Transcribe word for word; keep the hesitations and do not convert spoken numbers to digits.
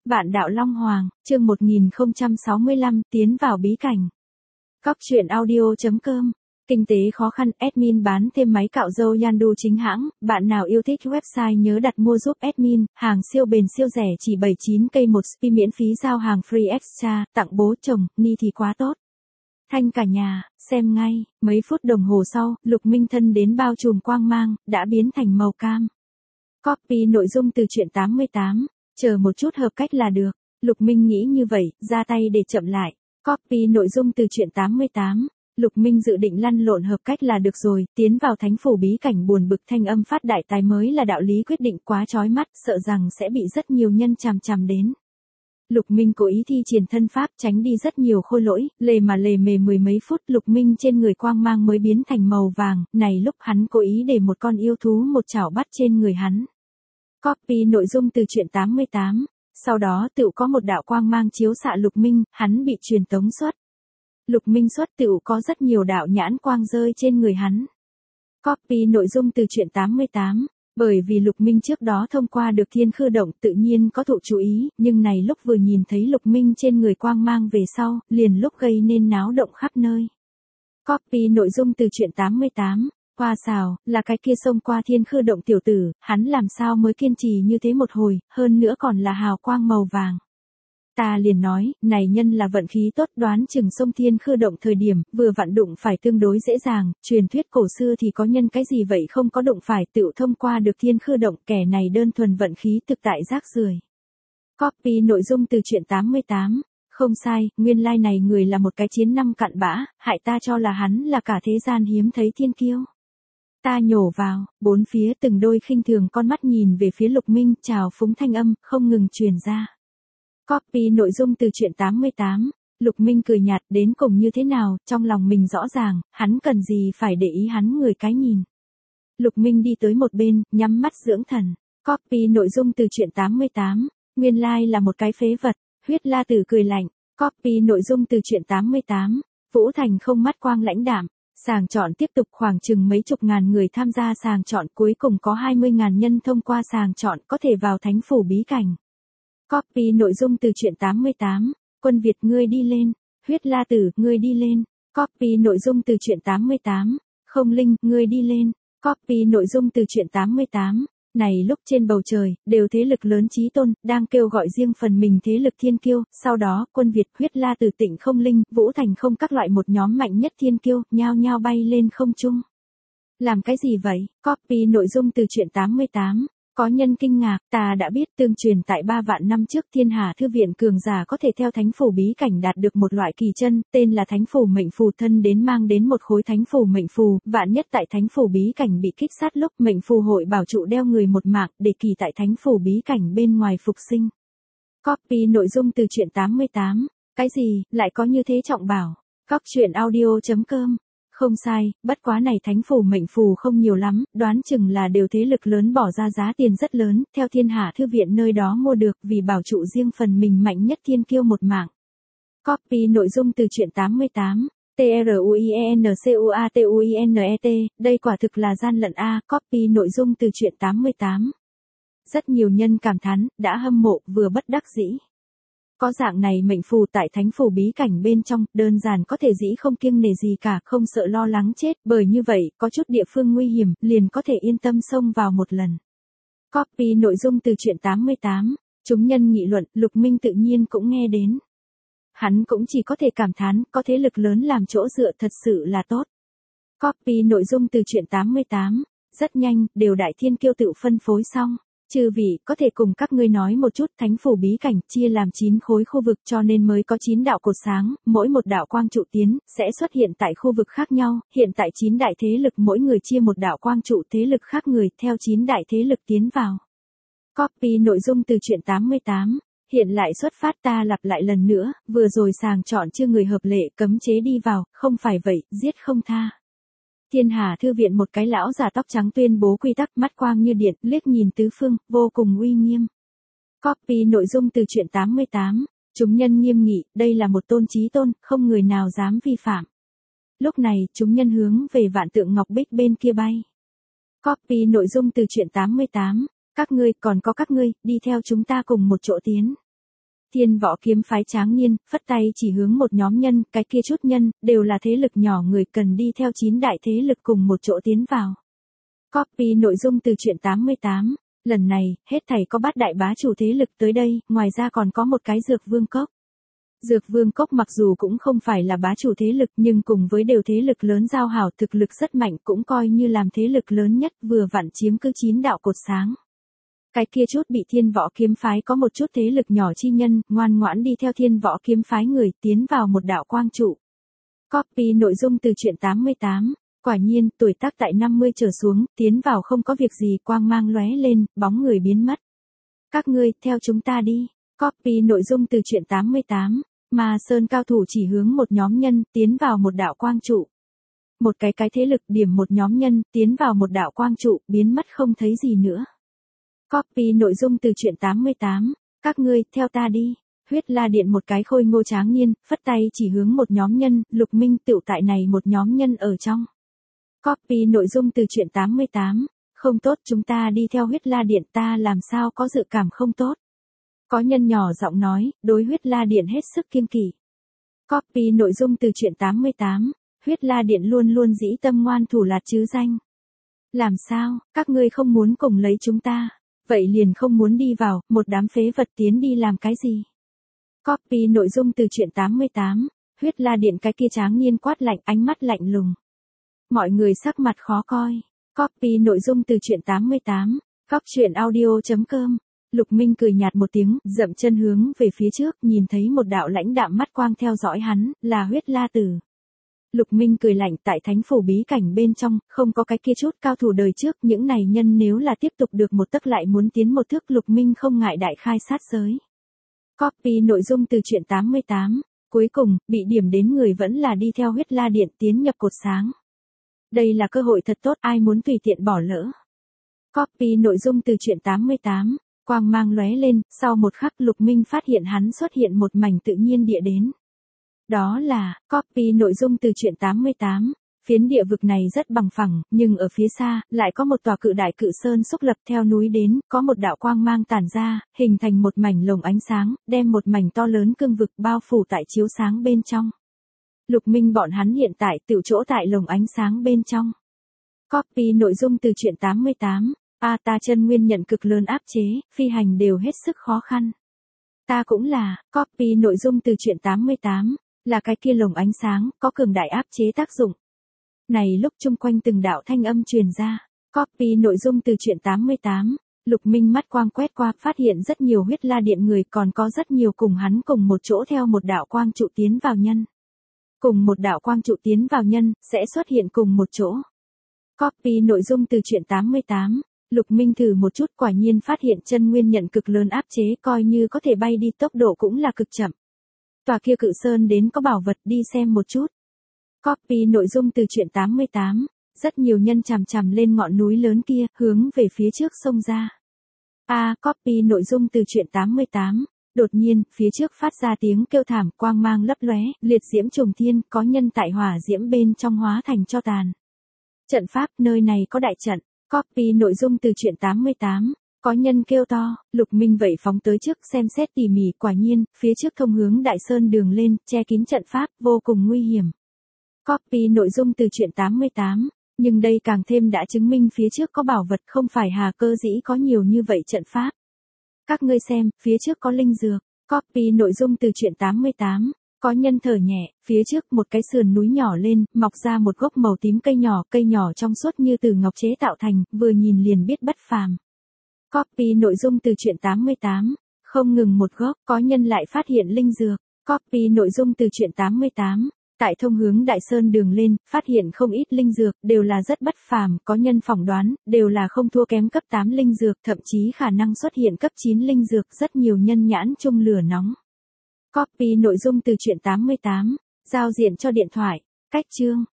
Bạn đạo Long Hoàng, chương một nghìn không trăm sáu mươi lăm, tiến vào bí cảnh. Cóc truyện audio chấm com. Kinh tế khó khăn, admin bán thêm máy cạo râu Yandu chính hãng, bạn nào yêu thích website nhớ đặt mua giúp admin, hàng siêu bền siêu rẻ chỉ bảy mươi chín cây một spi miễn phí giao hàng free extra, tặng bố chồng, ni thì quá tốt. Thanh cả nhà, xem ngay, mấy phút đồng hồ sau, Lục Minh thân đến bao trùm quang mang, đã biến thành màu cam. Copy nội dung từ truyện tám mươi tám, chờ một chút hợp cách là được. Lục Minh nghĩ như vậy, ra tay để chậm lại. Copy nội dung từ truyện tám mươi tám. Lục Minh dự định lăn lộn hợp cách là được rồi, tiến vào thánh phủ bí cảnh buồn bực thanh âm phát đại tài mới là đạo lý quyết định quá chói mắt, sợ rằng sẽ bị rất nhiều nhân chằm chằm đến. Lục Minh cố ý thi triển thân pháp tránh đi rất nhiều khôi lỗi, lề mà lề mề mười mấy phút Lục Minh trên người quang mang mới biến thành màu vàng, này lúc hắn cố ý để một con yêu thú một chảo bắt trên người hắn. Copy nội dung từ truyện tám mươi tám, sau đó tựu có một đạo quang mang chiếu xạ Lục Minh, hắn bị truyền tống xuất. Lục Minh xuất tựu có rất nhiều đạo nhãn quang rơi trên người hắn. Copy nội dung từ truyện tám mươi tám, bởi vì Lục Minh trước đó thông qua được thiên khư động tự nhiên có thụ chú ý, nhưng này lúc vừa nhìn thấy Lục Minh trên người quang mang về sau, liền lúc gây nên náo động khắp nơi. Copy nội dung từ truyện tám mươi tám. Hoa xào, là cái kia xông qua thiên khư động tiểu tử, hắn làm sao mới kiên trì như thế một hồi, hơn nữa còn là hào quang màu vàng. Ta liền nói, này nhân là vận khí tốt đoán chừng xông thiên khư động thời điểm, vừa vặn đụng phải tương đối dễ dàng, truyền thuyết cổ xưa thì có nhân cái gì vậy không có đụng phải tựu thông qua được thiên khư động, kẻ này đơn thuần vận khí thực tại rác rưởi. Copy nội dung từ truyện tám mươi tám. Không sai, nguyên lai này người là một cái chiến năm cặn bã, hại ta cho là hắn là cả thế gian hiếm thấy thiên kiêu. Ta nhổ vào, bốn phía từng đôi khinh thường con mắt nhìn về phía Lục Minh, chào phúng thanh âm, không ngừng truyền ra. Copy nội dung từ truyện tám mươi tám, Lục Minh cười nhạt đến cùng như thế nào, trong lòng mình rõ ràng, hắn cần gì phải để ý hắn người cái nhìn. Lục Minh đi tới một bên, nhắm mắt dưỡng thần. Copy nội dung từ truyện tám mươi tám, nguyên lai là một cái phế vật, Huyết La Tử cười lạnh. Copy nội dung từ truyện tám mươi tám, Vũ Thành không mắt quang lãnh đạm. Sàng chọn tiếp tục khoảng chừng mấy chục ngàn người tham gia sàng chọn, cuối cùng có hai mươi ngàn nhân thông qua sàng chọn có thể vào thánh phủ bí cảnh. Copy nội dung từ truyện tám mươi tám, Quân Việt ngươi đi lên, Huyết La Tử ngươi đi lên. Copy nội dung từ truyện tám mươi tám, Không Linh ngươi đi lên. Copy nội dung từ truyện tám mươi tám. Này lúc trên bầu trời, đều thế lực lớn chí tôn, đang kêu gọi riêng phần mình thế lực thiên kiêu, sau đó, Quân Việt, Huyết La Tử Tịnh Không Linh, Vũ Thành không các loại một nhóm mạnh nhất thiên kiêu, nhao nhao bay lên không trung. Làm cái gì vậy? Copy nội dung từ truyện tám mươi tám. Có nhân kinh ngạc, ta đã biết tương truyền tại ba vạn năm trước Thiên Hà Thư viện cường giả có thể theo thánh phủ bí cảnh đạt được một loại kỳ chân, tên là thánh phủ mệnh phù thân đến mang đến một khối thánh phủ mệnh phù, vạn nhất tại thánh phủ bí cảnh bị kích sát lúc mệnh phù hội bảo trụ đeo người một mạng để kỳ tại thánh phủ bí cảnh bên ngoài phục sinh. Copy nội dung từ truyện tám mươi tám, cái gì, lại có như thế trọng bảo, cóc truyện audio chấm com. Không sai, bất quá này thánh phủ mệnh phù không nhiều lắm, đoán chừng là đều thế lực lớn bỏ ra giá tiền rất lớn, theo Thiên Hà Thư viện nơi đó mua được vì bảo trụ riêng phần mình mạnh nhất thiên kiêu một mạng. Copy nội dung từ truyện tám mươi tám, T R U I E N C U A T U I N E T, đây quả thực là gian lận A, copy nội dung từ truyện tám mươi tám. Rất nhiều nhân cảm thán, đã hâm mộ vừa bất đắc dĩ. Có dạng này mệnh phù tại thánh phủ bí cảnh bên trong, đơn giản có thể dĩ không kiêng nể gì cả, không sợ lo lắng chết, bởi như vậy, có chút địa phương nguy hiểm, liền có thể yên tâm xông vào một lần. Copy nội dung từ truyện tám mươi tám, chúng nhân nghị luận, Lục Minh tự nhiên cũng nghe đến. Hắn cũng chỉ có thể cảm thán, có thế lực lớn làm chỗ dựa thật sự là tốt. Copy nội dung từ truyện tám mươi tám, rất nhanh, đều đại thiên kiêu tự phân phối xong. Chư vị, có thể cùng các ngươi nói một chút, thánh phủ bí cảnh chia làm chín khối khu vực cho nên mới có chín đạo cột sáng, mỗi một đạo quang trụ tiến, sẽ xuất hiện tại khu vực khác nhau, hiện tại chín đại thế lực mỗi người chia một đạo quang trụ thế lực khác người, theo chín đại thế lực tiến vào. Copy nội dung từ truyện tám mươi tám, hiện lại xuất phát ta lặp lại lần nữa, vừa rồi sàng chọn chưa người hợp lệ cấm chế đi vào, không phải vậy, giết không tha. Thiên Hà Thư viện một cái lão già tóc trắng tuyên bố quy tắc mắt quang như điện, liếc nhìn tứ phương, vô cùng uy nghiêm. Copy nội dung từ truyện tám mươi tám, chúng nhân nghiêm nghị, đây là một tôn chí tôn, không người nào dám vi phạm. Lúc này, chúng nhân hướng về vạn tượng ngọc bích bên kia bay. Copy nội dung từ truyện tám mươi tám, các ngươi, còn có các ngươi, đi theo chúng ta cùng một chỗ tiến. Thiên Võ Kiếm Phái tráng niên, phất tay chỉ hướng một nhóm nhân, cái kia chút nhân, đều là thế lực nhỏ người cần đi theo chín đại thế lực cùng một chỗ tiến vào. Copy nội dung từ truyện tám mươi tám. Lần này, hết thảy có bát đại bá chủ thế lực tới đây, ngoài ra còn có một cái Dược Vương Cốc. Dược Vương Cốc mặc dù cũng không phải là bá chủ thế lực nhưng cùng với đều thế lực lớn giao hảo thực lực rất mạnh cũng coi như làm thế lực lớn nhất vừa vặn chiếm cứ chín đạo cột sáng. Cái kia chút bị Thiên Võ Kiếm Phái có một chút thế lực nhỏ chi nhân, ngoan ngoãn đi theo Thiên Võ Kiếm Phái người tiến vào một đạo quang trụ. Copy nội dung từ truyện tám mươi tám. Quả nhiên, tuổi tác tại năm mươi trở xuống, tiến vào không có việc gì quang mang lóe lên, bóng người biến mất. Các ngươi, theo chúng ta đi. Copy nội dung từ truyện tám mươi tám. Ma Sơn cao thủ chỉ hướng một nhóm nhân, tiến vào một đạo quang trụ. Một cái cái thế lực điểm một nhóm nhân, tiến vào một đạo quang trụ, biến mất không thấy gì nữa. Copy nội dung từ truyện tám mươi tám. Các ngươi, theo ta đi. Huyết La Điện một cái khôi ngô tráng niên, phất tay chỉ hướng một nhóm nhân, Lục Minh tựu tại này một nhóm nhân ở trong. Copy nội dung từ truyện tám mươi tám. Không tốt, chúng ta đi theo Huyết La Điện, ta làm sao có dự cảm không tốt. Có nhân nhỏ giọng nói, đối Huyết La Điện hết sức kiêng kỵ. Copy nội dung từ truyện tám mươi tám. Huyết La Điện luôn luôn dĩ tâm ngoan thủ lạt chứ danh. Làm sao, các ngươi không muốn cùng lấy chúng ta, vậy liền không muốn đi vào, một đám phế vật tiến đi làm cái gì. Copy nội dung từ truyện tám mươi tám. Huyết La Điện cái kia tráng niên quát lạnh, ánh mắt lạnh lùng. Mọi người sắc mặt khó coi. Copy nội dung từ truyện tám mươi tám. Góc truyện audio chấm com. Lục Minh cười nhạt một tiếng, dậm chân hướng về phía trước, nhìn thấy một đạo lãnh đạm mắt quang theo dõi hắn, là Huyết La Tử. Lục Minh cười lạnh, tại thánh phủ bí cảnh bên trong, không có cái kia chút cao thủ đời trước, những này nhân nếu là tiếp tục được một tấc lại muốn tiến một thước, Lục Minh không ngại đại khai sát giới. Copy nội dung từ truyện tám mươi tám. Cuối cùng, bị điểm đến người vẫn là đi theo Huyết La Điện tiến nhập cột sáng. Đây là cơ hội thật tốt, ai muốn tùy tiện bỏ lỡ. Copy nội dung từ truyện tám mươi tám. Quang mang lóe lên, sau một khắc Lục Minh phát hiện hắn xuất hiện một mảnh tự nhiên địa đến. Đó là, copy nội dung từ truyện tám mươi tám. Phiến địa vực này rất bằng phẳng, nhưng ở phía xa, lại có một tòa cự đại cự sơn xúc lập theo núi đến, có một đạo quang mang tản ra, hình thành một mảnh lồng ánh sáng, đem một mảnh to lớn cương vực bao phủ tại chiếu sáng bên trong. Lục Minh bọn hắn hiện tại tự chỗ tại lồng ánh sáng bên trong. Copy nội dung từ truyện tám mươi tám. A ta chân nguyên nhận cực lớn áp chế, phi hành đều hết sức khó khăn. Ta cũng là, copy nội dung từ truyện tám mươi tám, là cái kia lồng ánh sáng, có cường đại áp chế tác dụng. Này lúc chung quanh từng đạo thanh âm truyền ra, copy nội dung từ truyện tám mươi tám, Lục Minh mắt quang quét qua, phát hiện rất nhiều Huyết La Điện người, còn có rất nhiều cùng hắn cùng một chỗ theo một đạo quang trụ tiến vào nhân. Cùng một đạo quang trụ tiến vào nhân, sẽ xuất hiện cùng một chỗ. Copy nội dung từ truyện tám mươi tám. Lục Minh thử một chút, quả nhiên phát hiện chân nguyên nhận cực lớn áp chế, coi như có thể bay đi tốc độ cũng là cực chậm. Tòa kia cự sơn đến có bảo vật, đi xem một chút. Copy nội dung từ truyện tám mươi tám. Rất nhiều nhân chằm chằm lên ngọn núi lớn kia, hướng về phía trước sông ra. A, à, copy nội dung từ truyện tám mươi tám. Đột nhiên, phía trước phát ra tiếng kêu thảm, quang mang lấp lóe, liệt diễm trùng thiên, có nhân tại hỏa diễm bên trong hóa thành tro tàn. Trận pháp, nơi này có đại trận. Copy nội dung từ truyện tám mươi tám. Có nhân kêu to, Lục Minh vậy phóng tới trước xem xét tỉ mỉ, quả nhiên, phía trước thông hướng đại sơn đường lên, che kín trận pháp, vô cùng nguy hiểm. Copy nội dung từ truyện tám mươi tám. Nhưng đây càng thêm đã chứng minh phía trước có bảo vật, không phải hà cơ dĩ có nhiều như vậy trận pháp. Các ngươi xem, phía trước có linh dược. Copy nội dung từ truyện tám mươi tám. Có nhân thở nhẹ, phía trước một cái sườn núi nhỏ lên, mọc ra một gốc màu tím cây nhỏ, cây nhỏ trong suốt như từ ngọc chế tạo thành, vừa nhìn liền biết bất phàm. Copy nội dung từ truyện tám mươi tám. Không ngừng một gốc, có nhân lại phát hiện linh dược. Copy nội dung từ truyện tám mươi tám. Tại thông hướng đại sơn đường lên, phát hiện không ít linh dược, đều là rất bất phàm, có nhân phỏng đoán, đều là không thua kém cấp tám linh dược, thậm chí khả năng xuất hiện cấp chín linh dược, rất nhiều nhân nhãn chung lửa nóng. Copy nội dung từ truyện tám mươi tám. Giao diện cho điện thoại. Cách chương.